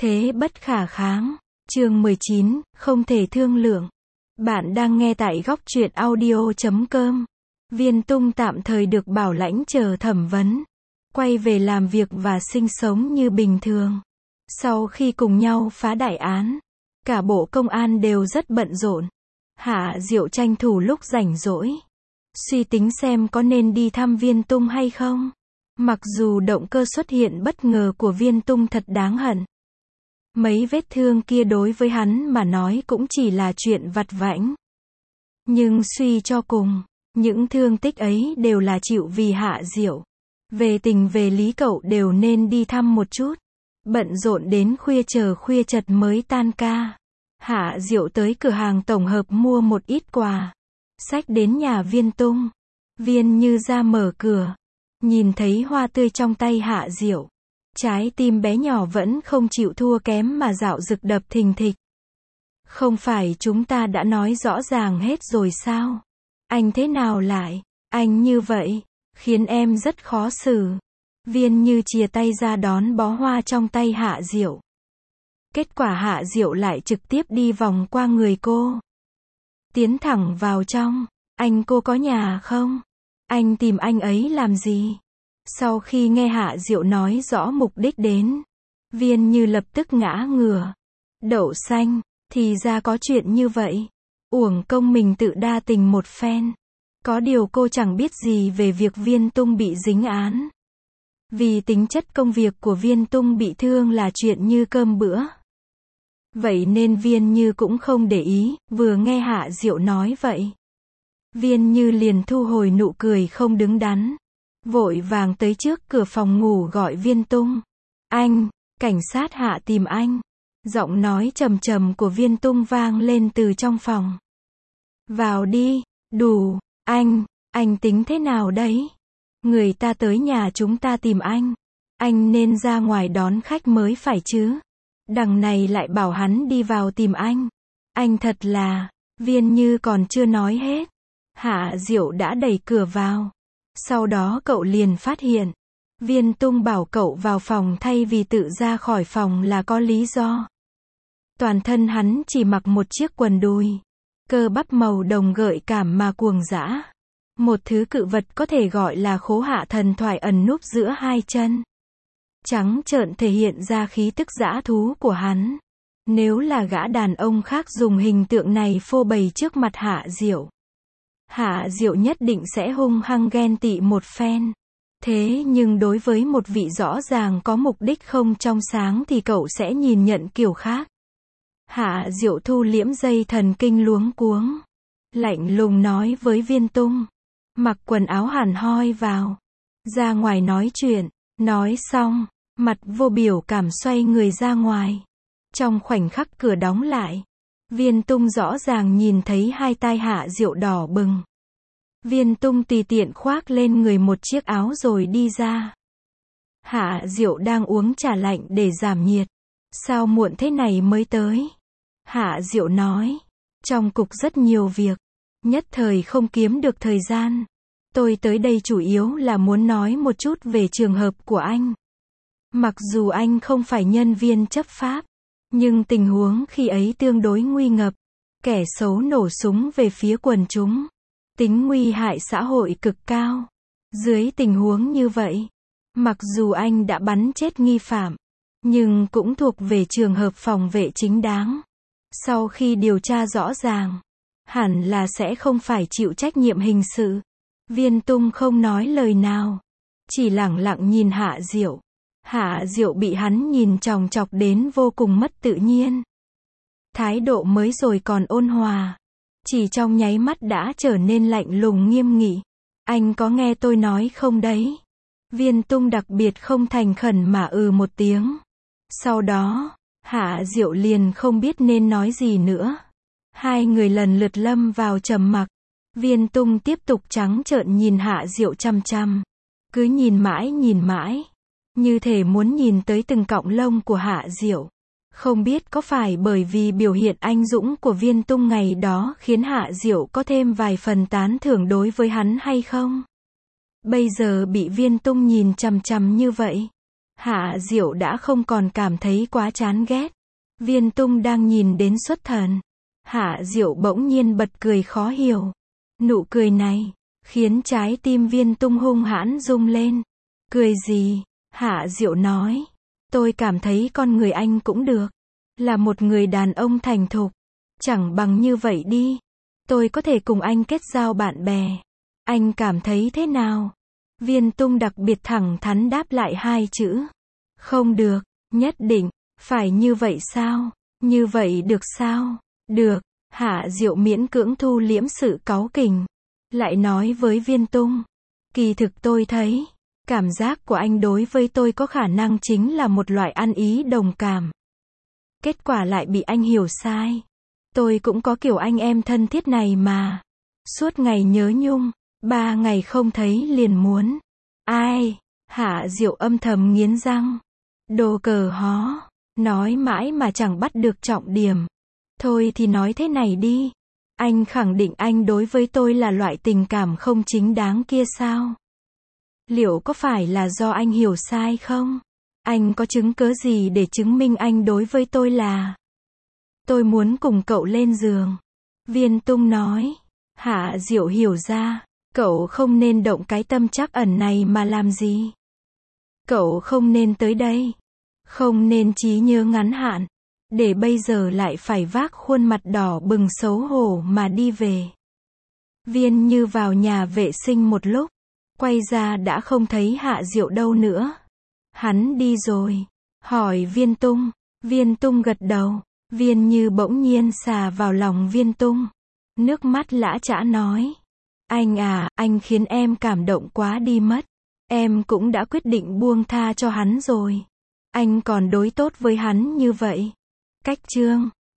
Thế bất khả kháng. Chương 19, không thể thương lượng. Bạn đang nghe tại góc truyện audio.com. Viên Tung tạm thời được bảo lãnh chờ thẩm vấn, quay về làm việc và sinh sống như bình thường. Sau khi cùng nhau phá đại án, cả bộ công an đều rất bận rộn. Hạ Diệu tranh thủ lúc rảnh rỗi, suy tính xem có nên đi thăm Viên Tung hay không. Mặc dù động cơ xuất hiện bất ngờ của Viên Tung thật đáng hận. Mấy vết thương kia đối với hắn mà nói cũng chỉ là chuyện vặt vãnh. Nhưng suy cho cùng, những thương tích ấy đều là chịu vì Hạ Diệu. Về tình về lý cậu đều nên đi thăm một chút. Bận rộn đến khuya chờ khuya chật mới tan ca. Hạ Diệu tới cửa hàng tổng hợp mua một ít quà. Xách đến nhà Viên Tung. Viên Như ra mở cửa. Nhìn thấy hoa tươi trong tay Hạ Diệu. Trái tim bé nhỏ vẫn không chịu thua kém mà dạo dực đập thình thịch. Không phải chúng ta đã nói rõ ràng hết rồi sao? Anh thế nào lại? Anh như vậy, khiến em rất khó xử. Viên Như chìa tay ra đón bó hoa trong tay Hạ Diệu. Kết quả Hạ Diệu lại trực tiếp đi vòng qua người cô. Tiến thẳng vào trong. Anh cô có nhà không? Anh tìm anh ấy làm gì? Sau khi nghe Hạ Diệu nói rõ mục đích đến, Viên Như lập tức ngã ngửa. Đậu xanh, thì ra có chuyện như vậy. Uổng công mình tự đa tình một phen. Có điều cô chẳng biết gì về việc Viên Tung bị dính án. Vì tính chất công việc của Viên Tung bị thương là chuyện như cơm bữa. Vậy nên Viên Như cũng không để ý, vừa nghe Hạ Diệu nói vậy. Viên Như liền thu hồi nụ cười không đứng đắn. Vội vàng tới trước cửa phòng ngủ gọi Viên Tung. Anh, cảnh sát Hạ tìm anh. Giọng nói trầm trầm của Viên Tung vang lên từ trong phòng. Vào đi, đủ, anh tính thế nào đấy? Người ta tới nhà chúng ta tìm anh nên ra ngoài đón khách mới phải chứ. Đằng này lại bảo hắn đi vào tìm anh thật là, Viên Như còn chưa nói hết. Hạ Diệu đã đẩy cửa vào. Sau đó cậu liền phát hiện, Viên Tung bảo cậu vào phòng thay vì tự ra khỏi phòng là có lý do. Toàn thân hắn chỉ mặc một chiếc quần đùi, cơ bắp màu đồng gợi cảm mà cuồng dã. Một thứ cự vật có thể gọi là khố hạ thần thoại ẩn núp giữa hai chân. Trắng trợn thể hiện ra khí tức dã thú của hắn. Nếu là gã đàn ông khác dùng hình tượng này phô bày trước mặt Hạ Diệu, Hạ Diệu nhất định sẽ hung hăng ghen tị một phen. Thế nhưng đối với một vị rõ ràng có mục đích không trong sáng thì cậu sẽ nhìn nhận kiểu khác. Hạ Diệu thu liễm dây thần kinh luống cuống. Lạnh lùng nói với Viên Tung. Mặc quần áo hẳn hoi vào. Ra ngoài nói chuyện. Nói xong, mặt vô biểu cảm xoay người ra ngoài. Trong khoảnh khắc cửa đóng lại, Viên Tung rõ ràng nhìn thấy hai tai Hạ Diệu đỏ bừng. Viên Tung tùy tiện khoác lên người một chiếc áo rồi đi ra. Hạ Diệu đang uống trà lạnh để giảm nhiệt. Sao muộn thế này mới tới? Hạ Diệu nói. Trong cục rất nhiều việc. Nhất thời không kiếm được thời gian. Tôi tới đây chủ yếu là muốn nói một chút về trường hợp của anh. Mặc dù anh không phải nhân viên chấp pháp, nhưng tình huống khi ấy tương đối nguy ngập. Kẻ xấu nổ súng về phía quần chúng. Tính nguy hại xã hội cực cao. Dưới tình huống như vậy, mặc dù anh đã bắn chết nghi phạm, nhưng cũng thuộc về trường hợp phòng vệ chính đáng. Sau khi điều tra rõ ràng, hẳn là sẽ không phải chịu trách nhiệm hình sự. Viên Tung không nói lời nào, chỉ lẳng lặng nhìn Hạ Diệu. Hạ Diệu bị hắn nhìn chòng chọc đến vô cùng mất tự nhiên. Thái độ mới rồi còn ôn hòa, chỉ trong nháy mắt đã trở nên lạnh lùng nghiêm nghị. Anh có nghe tôi nói không đấy? Viên Tung đặc biệt không thành khẩn mà một tiếng. Sau đó, Hạ Diệu liền không biết nên nói gì nữa. Hai người lần lượt lâm vào trầm mặc. Viên Tung tiếp tục trắng trợn nhìn Hạ Diệu chăm chăm. Cứ nhìn mãi, như thể muốn nhìn tới từng cọng lông của Hạ Diệu. Không biết có phải bởi vì biểu hiện anh dũng của Viên Tung ngày đó khiến Hạ Diệu có thêm vài phần tán thưởng đối với hắn hay không? Bây giờ bị Viên Tung nhìn chằm chằm như vậy, Hạ Diệu đã không còn cảm thấy quá chán ghét. Viên Tung đang nhìn đến xuất thần. Hạ Diệu bỗng nhiên bật cười khó hiểu. Nụ cười này khiến trái tim Viên Tung hung hãn rung lên. Cười gì? Hạ Diệu nói. Tôi cảm thấy con người anh cũng được. Là một người đàn ông thành thục. Chẳng bằng như vậy đi. Tôi có thể cùng anh kết giao bạn bè. Anh cảm thấy thế nào? Viên Tung đặc biệt thẳng thắn đáp lại hai chữ. Không được, nhất định, phải như vậy sao? Như vậy được sao? Được, Hạ Diệu miễn cưỡng thu liễm sự cáu kỉnh. Lại nói với Viên Tung. Kỳ thực tôi thấy, cảm giác của anh đối với tôi có khả năng chính là một loại ăn ý đồng cảm. Kết quả lại bị anh hiểu sai. Tôi cũng có kiểu anh em thân thiết này mà. Suốt ngày nhớ nhung, 3 ngày không thấy liền muốn. Ai? Hạ Diệu âm thầm nghiến răng. Đồ cờ hó. Nói mãi mà chẳng bắt được trọng điểm. Thôi thì nói thế này đi. Anh khẳng định anh đối với tôi là loại tình cảm không chính đáng kia sao? Liệu có phải là do anh hiểu sai không? Anh có chứng cớ gì để chứng minh anh đối với tôi là... Tôi muốn cùng cậu lên giường. Viên Tung nói. Hạ Diệu hiểu ra. Cậu không nên động cái tâm trắc ẩn này mà làm gì. Cậu không nên tới đây. Không nên trí nhớ ngắn hạn. Để bây giờ lại phải vác khuôn mặt đỏ bừng xấu hổ mà đi về. Viên Như vào nhà vệ sinh một lúc. Quay ra đã không thấy Hạ Diệu đâu nữa. Hắn đi rồi. Hỏi Viên Tung. Viên Tung gật đầu. Viên Như bỗng nhiên xà vào lòng Viên Tung. Nước mắt lã chã nói. Anh à, anh khiến em cảm động quá đi mất. Em cũng đã quyết định buông tha cho hắn rồi. Anh còn đối tốt với hắn như vậy. Cách chương